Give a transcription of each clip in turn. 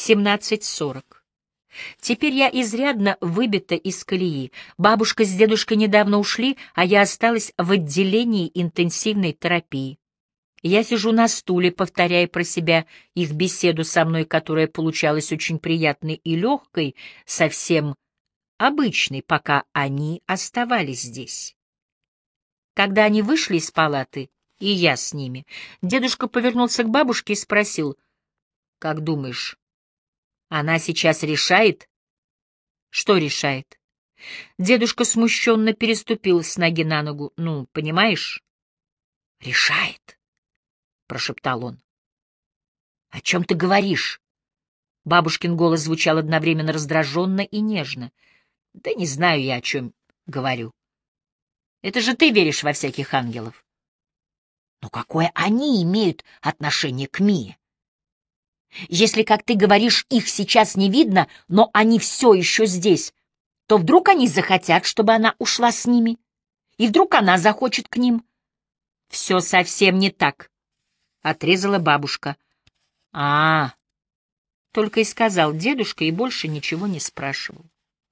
17:40. Теперь я изрядно выбита из колеи. Бабушка с дедушкой недавно ушли, а я осталась в отделении интенсивной терапии. Я сижу на стуле, повторяя про себя их беседу со мной, которая получалась очень приятной и легкой, совсем обычной, пока они оставались здесь. Когда они вышли из палаты, и я с ними, дедушка повернулся к бабушке и спросил: «Как думаешь, она сейчас решает?» «Что решает?» Дедушка смущенно переступил с ноги на ногу. «Ну, понимаешь?» «Решает», — прошептал он. «О чем ты говоришь?» Бабушкин голос звучал одновременно раздраженно и нежно. «Да не знаю я, о чем говорю. Это же ты веришь во всяких ангелов». «Но какое они имеют отношение к Мие? Если, как ты говоришь, их сейчас не видно, но они все еще здесь, то вдруг они захотят, чтобы она ушла с ними? И вдруг она захочет к ним?» «Все совсем не так», — отрезала бабушка. «А-а-а», — только и сказал дедушка и больше ничего не спрашивал.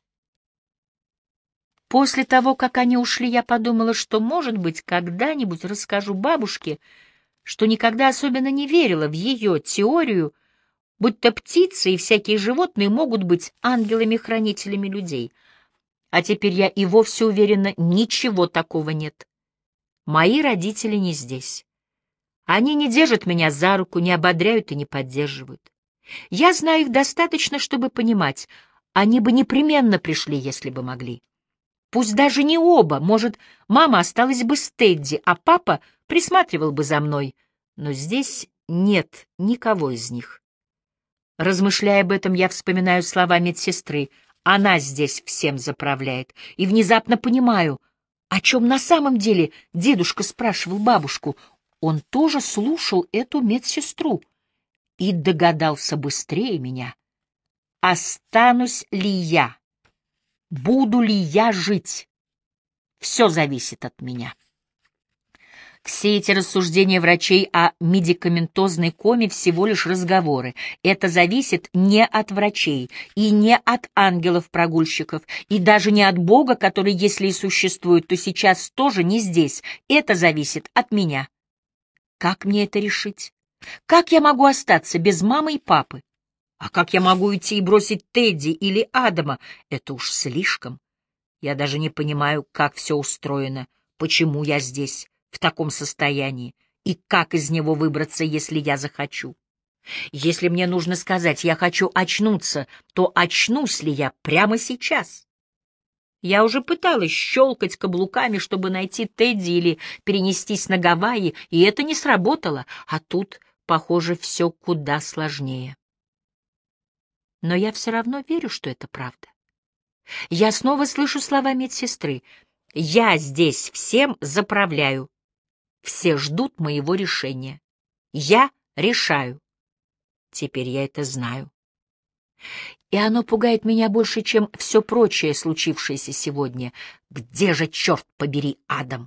После того, как они ушли, я подумала, что, может быть, когда-нибудь расскажу бабушке, что никогда особенно не верила в ее теорию, будто птицы и всякие животные могут быть ангелами-хранителями людей. А теперь я и вовсе уверена, ничего такого нет. Мои родители не здесь. Они не держат меня за руку, не ободряют и не поддерживают. Я знаю их достаточно, чтобы понимать, они бы непременно пришли, если бы могли. Пусть даже не оба, может, мама осталась бы с Тедди, а папа присматривал бы за мной, но здесь нет никого из них. Размышляя об этом, я вспоминаю слова медсестры. Она здесь всем заправляет. И внезапно понимаю, о чем на самом деле дедушка спрашивал бабушку. Он тоже слушал эту медсестру и догадался быстрее меня. Останусь ли я? Буду ли я жить? Все зависит от меня. Все эти рассуждения врачей о медикаментозной коме всего лишь разговоры. Это зависит не от врачей и не от ангелов-прогульщиков, и даже не от Бога, который, если и существует, то сейчас тоже не здесь. Это зависит от меня. Как мне это решить? Как я могу остаться без мамы и папы? А как я могу уйти и бросить Тедди или Адама? Это уж слишком. Я даже не понимаю, как все устроено, почему я здесь, в таком состоянии, и как из него выбраться, если я захочу. Если мне нужно сказать «я хочу очнуться», то очнусь ли я прямо сейчас? Я уже пыталась щелкать каблуками, чтобы найти Тедди или перенестись на Гавайи, и это не сработало, а тут, похоже, все куда сложнее. Но я все равно верю, что это правда. Я снова слышу слова медсестры. «Я здесь всем заправляю. Все ждут моего решения. Я решаю». Теперь я это знаю. И оно пугает меня больше, чем все прочее, случившееся сегодня. Где же, черт побери, Адам?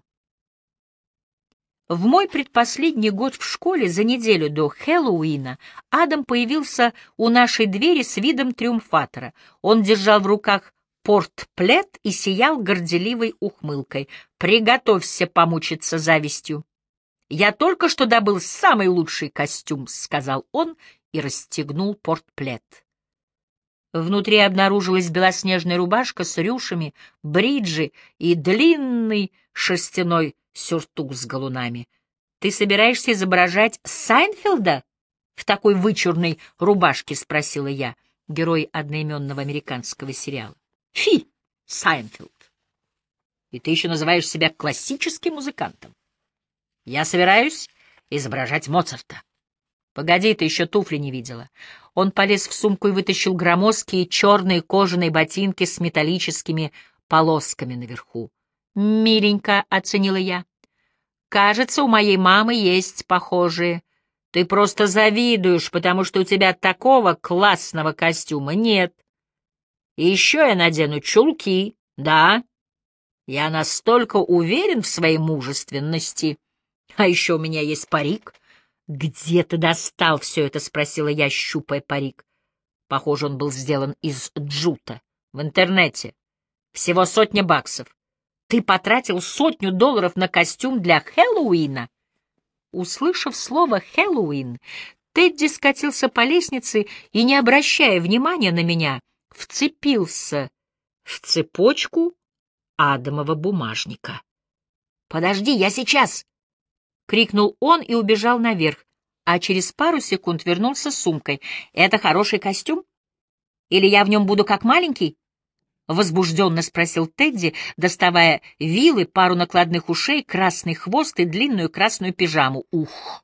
В мой предпоследний год в школе, за неделю до Хэллоуина, Адам появился у нашей двери с видом триумфатора. Он держал в руках портплет и сиял горделивой ухмылкой. «Приготовься помучиться завистью». «Я только что добыл самый лучший костюм», — сказал он и расстегнул портплет. Внутри обнаружилась белоснежная рубашка с рюшами, бриджи и длинный шерстяной сюртук с галунами. «Ты собираешься изображать Сайнфелда в такой вычурной рубашке?» — спросила я, герой одноименного американского сериала. «Фи, Сайнфелд! И ты еще называешь себя классическим музыкантом?» «Я собираюсь изображать Моцарта». «Погоди, ты еще туфли не видела». Он полез в сумку и вытащил громоздкие черные кожаные ботинки с металлическими полосками наверху. «Миленько», — оценила я. «Кажется, у моей мамы есть похожие. Ты просто завидуешь, потому что у тебя такого классного костюма нет. И еще я надену чулки, да. Я настолько уверен в своей мужественности. А еще у меня есть парик». «Где ты достал все это?» — спросила я, щупая парик. Похоже, он был сделан из джута. В интернете. Всего $100. Ты потратил $100 на костюм для Хэллоуина? Услышав слово «Хэллоуин», Тедди скатился по лестнице и, не обращая внимания на меня, вцепился в цепочку Адамова бумажника. «Подожди, я сейчас!» — крикнул он и убежал наверх, а через пару секунд вернулся с сумкой. «Это хороший костюм? Или я в нем буду как маленький?» — возбужденно спросил Тедди, доставая вилы, пару накладных ушей, красный хвост и длинную красную пижаму. «Ух!»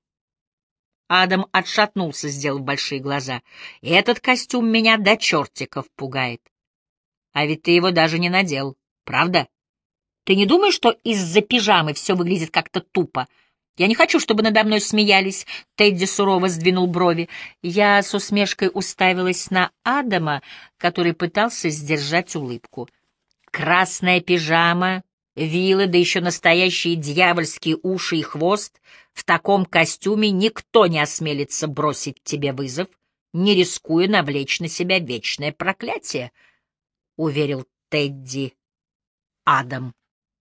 Адам отшатнулся, сделав большие глаза. «Этот костюм меня до чертиков пугает. А ведь ты его даже не надел, правда? Ты не думаешь, что из-за пижамы все выглядит как-то тупо? Я не хочу, чтобы надо мной смеялись». Тедди сурово сдвинул брови. Я с усмешкой уставилась на Адама, который пытался сдержать улыбку. Красная пижама, вилы, да еще настоящие дьявольские уши и хвост. В таком костюме никто не осмелится бросить тебе вызов, не рискуя навлечь на себя вечное проклятие, — уверил Тедди Адам.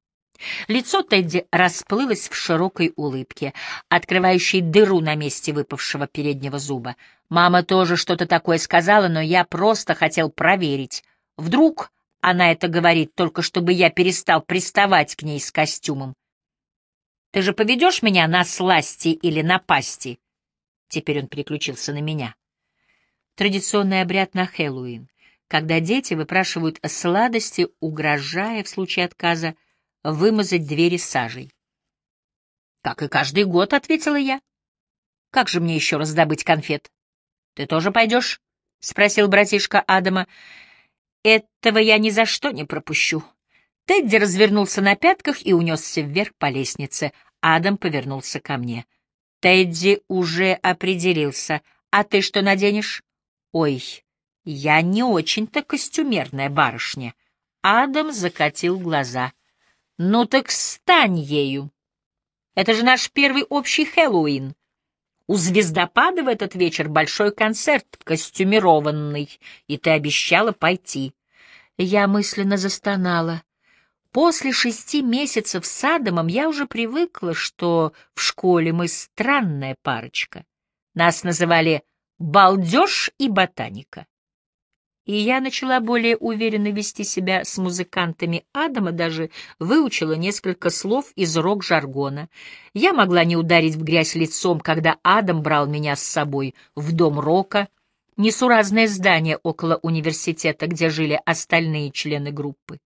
Лицо Тедди расплылось в широкой улыбке, открывающей дыру на месте выпавшего переднего зуба. Мама тоже что-то такое сказала, но я просто хотел проверить. Вдруг она это говорит, только чтобы я перестал приставать к ней с костюмом. «Ты же поведешь меня на сласти или на пасти?» Теперь он переключился на меня. Традиционный обряд на Хэллоуин, когда дети выпрашивают сладости, угрожая в случае отказа вымазать двери сажей. «Как и каждый год», — ответила я. «Как же мне еще раздобыть конфет?» «Ты тоже пойдешь?» — спросил братишка Адама. «Этого я ни за что не пропущу». Тедди развернулся на пятках и унесся вверх по лестнице. Адам повернулся ко мне. «Тедди уже определился. А ты что наденешь?» «Ой, я не очень-то костюмерная барышня». Адам закатил глаза. «Ну так стань ею. Это же наш первый общий Хэллоуин. У звездопада в этот вечер большой концерт, костюмированный, и ты обещала пойти». Я мысленно застонала. После 6 месяцев с Адамом я уже привыкла, что в школе мы странная парочка. Нас называли «балдеж» и «ботаника». И я начала более уверенно вести себя с музыкантами Адама, даже выучила несколько слов из рок-жаргона. Я могла не ударить в грязь лицом, когда Адам брал меня с собой в дом рока, несуразное здание около университета, где жили остальные члены группы.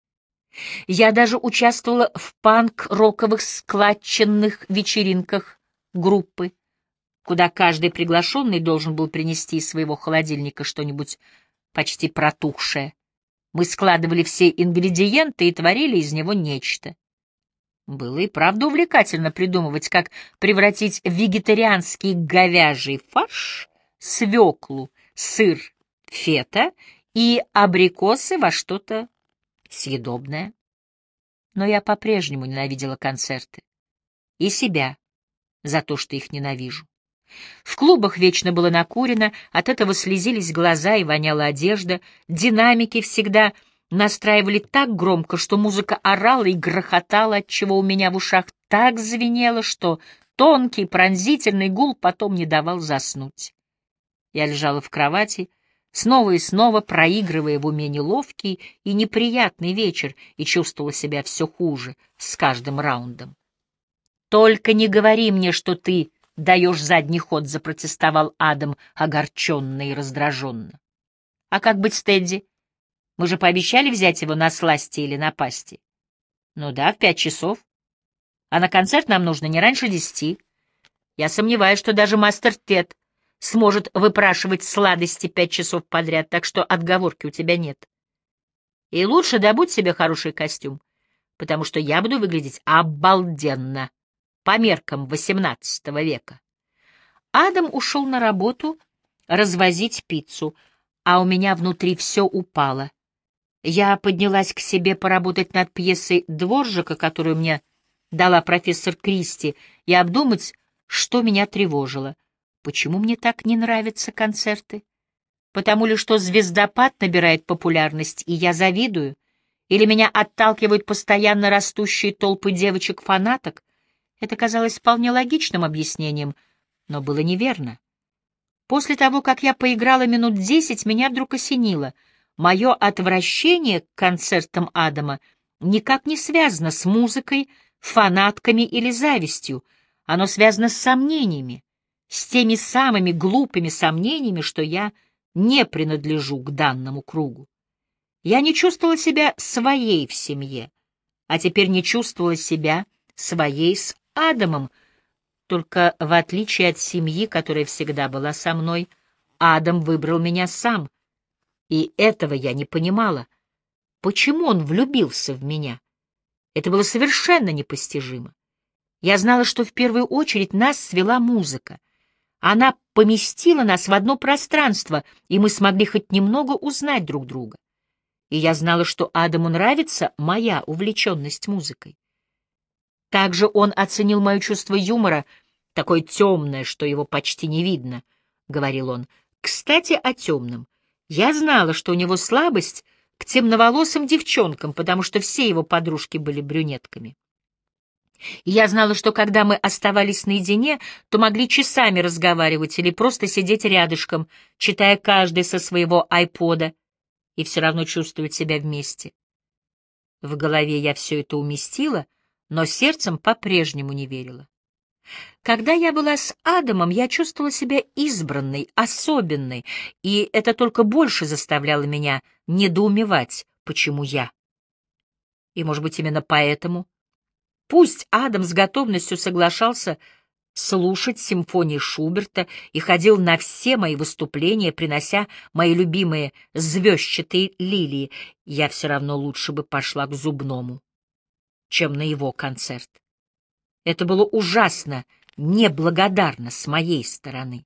Я даже участвовала в панк-роковых складчинных вечеринках группы, куда каждый приглашенный должен был принести из своего холодильника что-нибудь почти протухшее. Мы складывали все ингредиенты и творили из него нечто. Было и правда увлекательно придумывать, как превратить вегетарианский говяжий фарш, свеклу, сыр, фета и абрикосы во что-то съедобное. Но я по-прежнему ненавидела концерты. И себя за то, что их ненавижу. В клубах вечно было накурено, от этого слезились глаза и воняла одежда. Динамики всегда настраивали так громко, что музыка орала и грохотала, отчего у меня в ушах так звенело, что тонкий пронзительный гул потом не давал заснуть. Я лежала в кровати, снова и снова проигрывая в уме неловкий и неприятный вечер, и чувствовала себя все хуже с каждым раундом. «Только не говори мне, что ты даешь задний ход», — запротестовал Адам, огорченно и раздраженно. «А как быть с Тедди? Мы же пообещали взять его на сласти или на пасти». «Ну да, в 5 часов. А на концерт нам нужно не раньше 10. Я сомневаюсь, что даже мастер Тед сможет выпрашивать сладости 5 часов подряд, так что отговорки у тебя нет. И лучше добудь себе хороший костюм, потому что я буду выглядеть обалденно по меркам XVIII века». Адам ушел на работу развозить пиццу, а у меня внутри все упало. Я поднялась к себе поработать над пьесой Дворжака, которую мне дала профессор Кристи, и обдумать, что меня тревожило. Почему мне так не нравятся концерты? Потому ли, что «Звездопад» набирает популярность, и я завидую? Или меня отталкивают постоянно растущие толпы девочек-фанаток? Это казалось вполне логичным объяснением, но было неверно. После того, как я поиграла минут 10, меня вдруг осенило. Мое отвращение к концертам Адама никак не связано с музыкой, фанатками или завистью. Оно связано с сомнениями, с теми самыми глупыми сомнениями, что я не принадлежу к данному кругу. Я не чувствовала себя своей в семье, а теперь не чувствовала себя своей с Адамом, только в отличие от семьи, которая всегда была со мной, Адам выбрал меня сам, и этого я не понимала. Почему он влюбился в меня? Это было совершенно непостижимо. Я знала, что в первую очередь нас свела музыка. Она поместила нас в одно пространство, и мы смогли хоть немного узнать друг друга. И я знала, что Адаму нравится моя увлеченность музыкой. Также он оценил мое чувство юмора, такое темное, что его почти не видно, — говорил он. Кстати, о темном. Я знала, что у него слабость к темноволосым девчонкам, потому что все его подружки были брюнетками. И я знала, что когда мы оставались наедине, то могли часами разговаривать или просто сидеть рядышком, читая каждый со своего айпода, и все равно чувствовать себя вместе. В голове я все это уместила, но сердцем по-прежнему не верила. Когда я была с Адамом, я чувствовала себя избранной, особенной, и это только больше заставляло меня недоумевать, почему я. И, может быть, именно поэтому, пусть Адам с готовностью соглашался слушать симфонии Шуберта и ходил на все мои выступления, принося мои любимые звездчатые лилии, я все равно лучше бы пошла к зубному, чем на его концерт. Это было ужасно неблагодарно с моей стороны.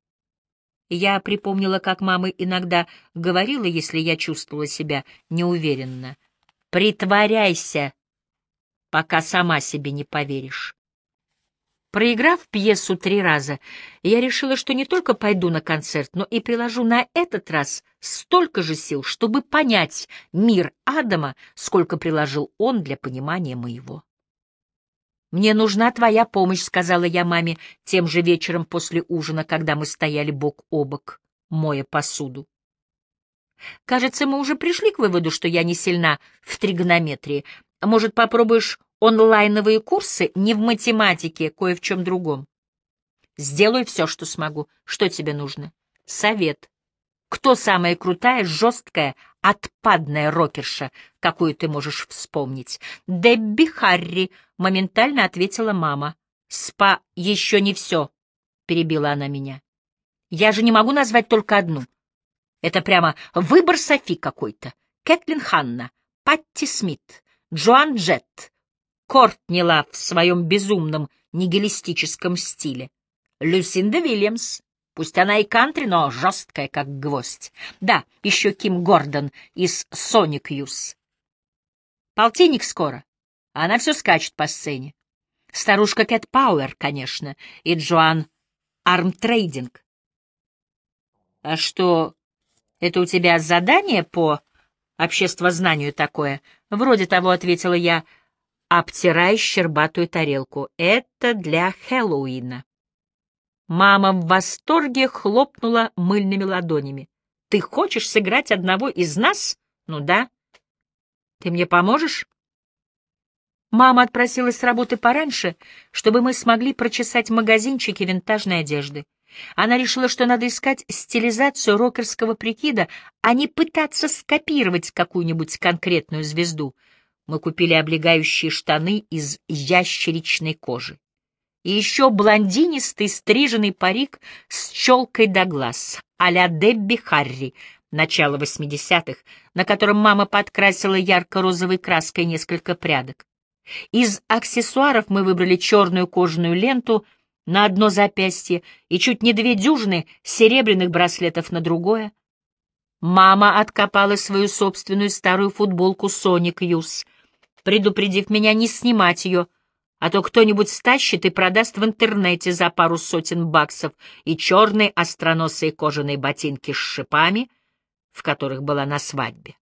Я припомнила, как мама иногда говорила, если я чувствовала себя неуверенно: «Притворяйся, пока сама себе не поверишь». Проиграв пьесу 3 раза, я решила, что не только пойду на концерт, но и приложу на этот раз столько же сил, чтобы понять мир Адама, сколько приложил он для понимания моего. «Мне нужна твоя помощь», — сказала я маме тем же вечером после ужина, когда мы стояли бок о бок, моя посуду. «Кажется, мы уже пришли к выводу, что я не сильна в тригонометрии. Может, попробуешь онлайновые курсы не в математике, кое в чем другом? Сделаю все, что смогу. Что тебе нужно?» «Совет. Кто самая крутая, жесткая, отпадная рокерша, какую ты можешь вспомнить?» «Дебби Харри», — моментально ответила мама. «Еще не все», — перебила она меня. «Я же не могу назвать только одну. Это прямо выбор Софи какой-то. Кэтлин Ханна, Патти Смит, Джоан Джетт, Кортни Лав в своем безумном нигилистическом стиле, Люсинда Вильямс. Пусть она и кантри, но жесткая, как гвоздь. Да, еще Ким Гордон из Sonic Youth. Полтинник скоро, а она все скачет по сцене. Старушка Кэт Пауэр, конечно, и Джоан Армтрейдинг. А что, это у тебя задание по обществознанию такое? Вроде того, — ответила я, обтирая щербатую тарелку. Это для Хэллоуина. Мама в восторге хлопнула мыльными ладонями. «Ты хочешь сыграть одного из нас? Ну да. Ты мне поможешь?» Мама отпросилась с работы пораньше, чтобы мы смогли прочесать магазинчики винтажной одежды. Она решила, что надо искать стилизацию рокерского прикида, а не пытаться скопировать какую-нибудь конкретную звезду. Мы купили облегающие штаны из ящеричной кожи. И еще блондинистый стриженный парик с челкой до глаз, а-ля Дебби Харри, начала 80-х, на котором мама подкрасила ярко-розовой краской несколько прядок. Из аксессуаров мы выбрали черную кожаную ленту на одно запястье и чуть не 2 дюжины серебряных браслетов на другое. Мама откопала свою собственную старую футболку Sonic Youth, предупредив меня не снимать ее, а то кто-нибудь стащит и продаст в интернете за пару сотен баксов и черные остроносые кожаные ботинки с шипами, в которых была на свадьбе.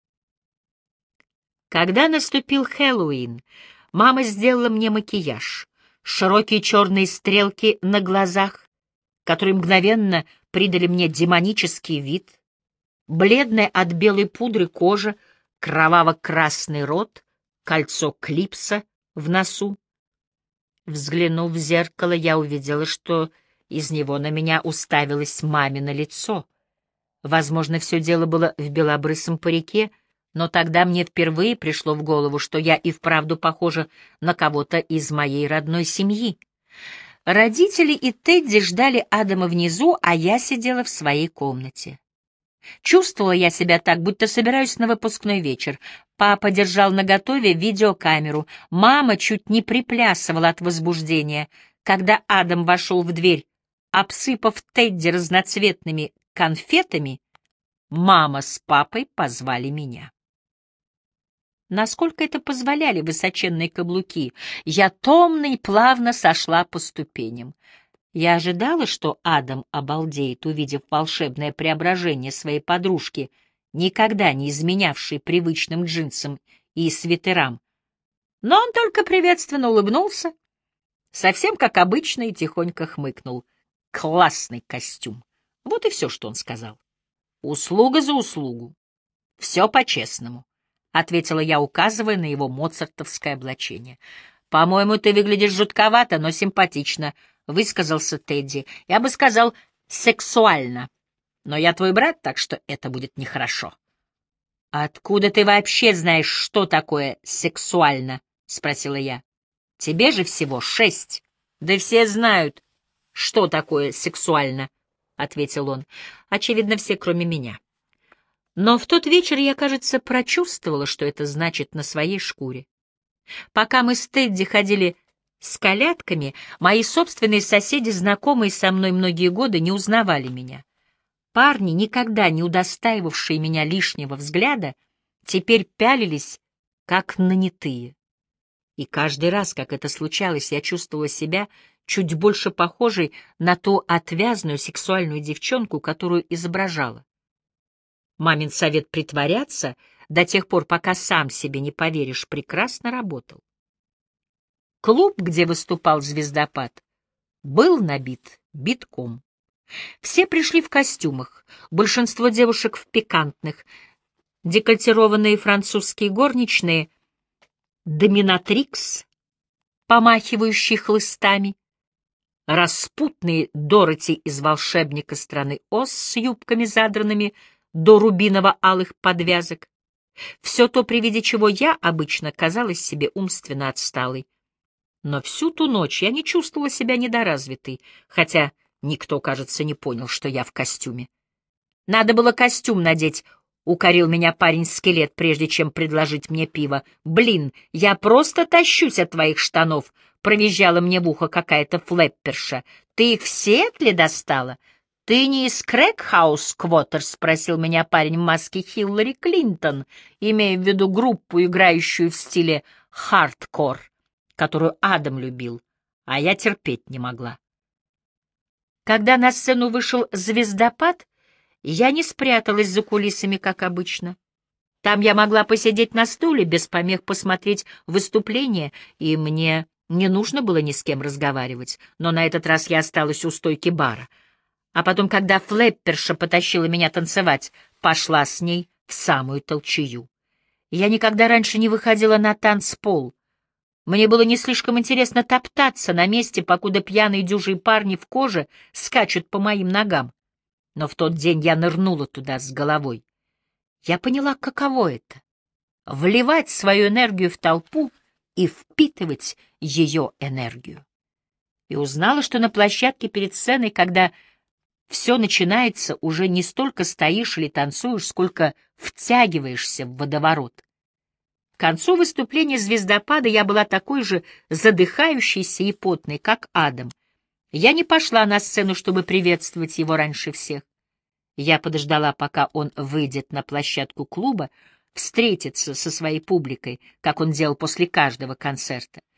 Когда наступил Хэллоуин, мама сделала мне макияж, широкие черные стрелки на глазах, которые мгновенно придали мне демонический вид, бледная от белой пудры кожа, кроваво-красный рот, кольцо клипса в носу. Взглянув в зеркало, я увидела, что из него на меня уставилось мамино лицо. Возможно, все дело было в белобрысом парике, но тогда мне впервые пришло в голову, что я и вправду похожа на кого-то из моей родной семьи. Родители и Тедди ждали Адама внизу, а я сидела в своей комнате. Чувствовала я себя так, будто собираюсь на выпускной вечер. Папа держал наготове видеокамеру, мама чуть не приплясывала от возбуждения. Когда Адам вошел в дверь, обсыпав Тедди разноцветными конфетами, мама с папой позвали меня. Насколько это позволяли высоченные каблуки, я томно и плавно сошла по ступеням. Я ожидала, что Адам обалдеет, увидев волшебное преображение своей подружки, никогда не изменявшей привычным джинсам и свитерам. Но он только приветственно улыбнулся, совсем как обычно, и тихонько хмыкнул. «Классный костюм!» Вот и все, что он сказал. «Услуга за услугу. Все по-честному», — ответила я, указывая на его моцартовское облачение. «По-моему, ты выглядишь жутковато, но симпатично», — высказался Тедди. «Я бы сказал, сексуально. Но я твой брат, так что это будет нехорошо». «Откуда ты вообще знаешь, что такое сексуально?» — спросила я. «Тебе же всего 6. Да все знают, что такое сексуально», — ответил он. «Очевидно, все, кроме меня». Но в тот вечер я, кажется, прочувствовала, что это значит на своей шкуре. Пока мы с Тедди ходили с колядками, мои собственные соседи, знакомые со мной многие годы, не узнавали меня. Парни, никогда не удостаивавшие меня лишнего взгляда, теперь пялились, как нанятые. И каждый раз, как это случалось, я чувствовала себя чуть больше похожей на ту отвязную сексуальную девчонку, которую изображала. Мамин совет притворяться до тех пор, пока сам себе не поверишь, прекрасно работал. Клуб, где выступал «Звездопад», был набит битком. Все пришли в костюмах, большинство девушек в пикантных, декольтированные французские горничные, доминатрикс, помахивающие хлыстами, распутные Дороти из «Волшебника страны Оз» с юбками задранными до рубиново-алых подвязок. Все то, при виде чего я обычно казалась себе умственно отсталой. Но всю ту ночь я не чувствовала себя недоразвитой, хотя никто, кажется, не понял, что я в костюме. «Надо было костюм надеть», — укорил меня парень-скелет, прежде чем предложить мне пиво. «Блин, я просто тащусь от твоих штанов», — провизжала мне в ухо какая-то флэпперша. «Ты их в Сиэтле достала?» «Ты не из Крэкхаус-Квотерс?» — спросил меня парень в маске Хиллари Клинтон, имея в виду группу, играющую в стиле хардкор, которую Адам любил, а я терпеть не могла. Когда на сцену вышел «Звездопад», я не спряталась за кулисами, как обычно. Там я могла посидеть на стуле, без помех посмотреть выступление, и мне не нужно было ни с кем разговаривать, но на этот раз я осталась у стойки бара. А потом, когда флэпперша потащила меня танцевать, пошла с ней в самую толчею. Я никогда раньше не выходила на танцпол. Мне было не слишком интересно топтаться на месте, покуда пьяные дюжие парни в коже скачут по моим ногам. Но в тот день я нырнула туда с головой. Я поняла, каково это — вливать свою энергию в толпу и впитывать ее энергию. И узнала, что на площадке перед сценой, когда все начинается, уже не столько стоишь или танцуешь, сколько втягиваешься в водоворот. К концу выступления «Звездопада» я была такой же задыхающейся и потной, как Адам. Я не пошла на сцену, чтобы приветствовать его раньше всех. Я подождала, пока он выйдет на площадку клуба, встретиться со своей публикой, как он делал после каждого концерта.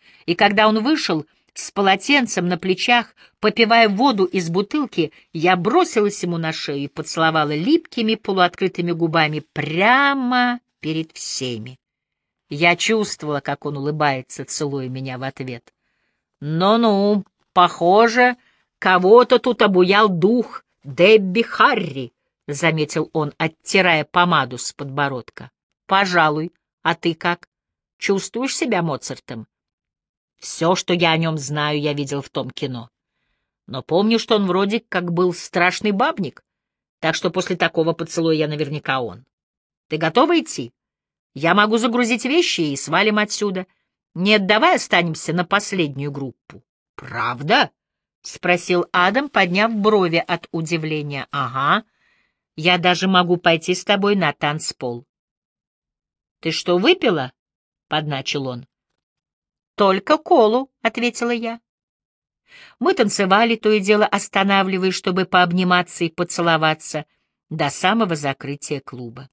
И когда он вышел с полотенцем на плечах, попивая воду из бутылки, я бросилась ему на шею и поцеловала липкими полуоткрытыми губами прямо перед всеми. Я чувствовала, как он улыбается, целуя меня в ответ. «Ну-ну, похоже, кого-то тут обуял дух Дебби Харри», — заметил он, оттирая помаду с подбородка. «Пожалуй. А ты как? Чувствуешь себя Моцартом?» «Все, что я о нем знаю, я видел в том кино. Но помню, что он вроде как был страшный бабник, так что после такого поцелуя я наверняка он. Ты готова идти? Я могу загрузить вещи и свалим отсюда. Нет, давай останемся на последнюю группу». «Правда?» — спросил Адам, подняв брови от удивления. «Ага. Я даже могу пойти с тобой на танцпол». «Ты что, выпила?» — подначил он. «Только колу», — ответила я. Мы танцевали, то и дело останавливаясь, чтобы пообниматься и поцеловаться, до самого закрытия клуба.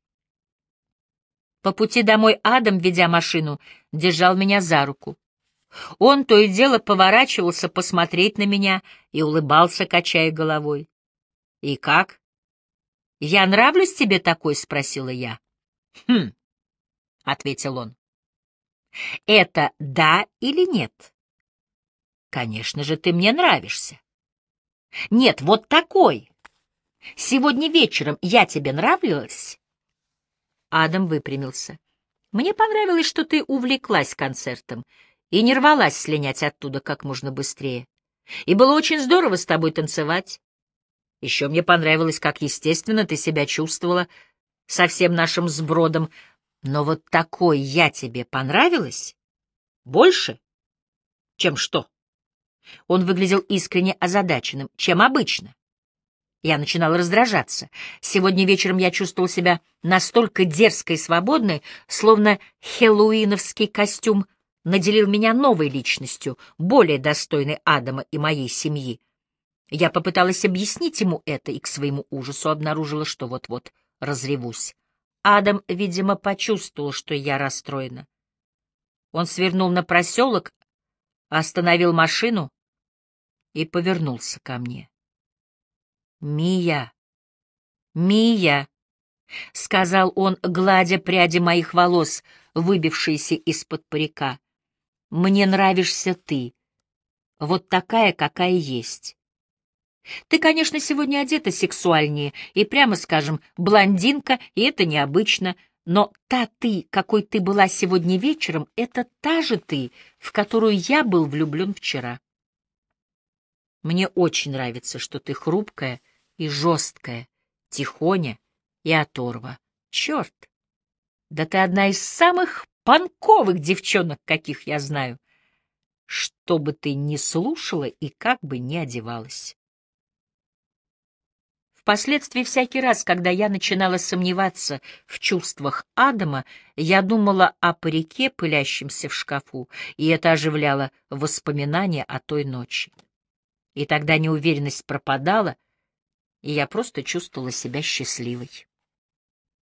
По пути домой Адам, ведя машину, держал меня за руку. Он то и дело поворачивался посмотреть на меня и улыбался, качая головой. «И как? Я нравлюсь тебе такой?» — спросила я. «Хм», — ответил он. «Это да или нет?» «Конечно же, ты мне нравишься». «Нет, вот такой. Сегодня вечером я тебе нравилась?» Адам выпрямился. «Мне понравилось, что ты увлеклась концертом и не рвалась слинять оттуда как можно быстрее. И было очень здорово с тобой танцевать. Еще мне понравилось, как естественно ты себя чувствовала со всем нашим сбродом. Но вот такой я тебе понравилась? Больше? Чем что?» Он выглядел искренне озадаченным, чем обычно. Я начинала раздражаться. Сегодня вечером я чувствовала себя настолько дерзкой и свободной, словно хэллоуиновский костюм наделил меня новой личностью, более достойной Адама и моей семьи. Я попыталась объяснить ему это и к своему ужасу обнаружила, что вот-вот разревусь. Адам, видимо, почувствовал, что я расстроена. Он свернул на проселок, остановил машину и повернулся ко мне. «Мия, Мия», — сказал он, гладя пряди моих волос, выбившиеся из-под парика, — «мне нравишься ты, вот такая, какая есть. Ты, конечно, сегодня одета сексуальнее и, прямо скажем, блондинка, и это необычно, но та ты, какой ты была сегодня вечером, это та же ты, в которую я был влюблен вчера. Мне очень нравится, что ты хрупкая и жесткая, тихоня и оторва. Черт! Да ты одна из самых панковых девчонок, каких я знаю. Что бы ты ни слушала и как бы ни одевалась». Впоследствии, всякий раз, когда я начинала сомневаться в чувствах Адама, я думала о парике, пылящемся в шкафу, и это оживляло воспоминания о той ночи. И тогда неуверенность пропадала, и я просто чувствовала себя счастливой.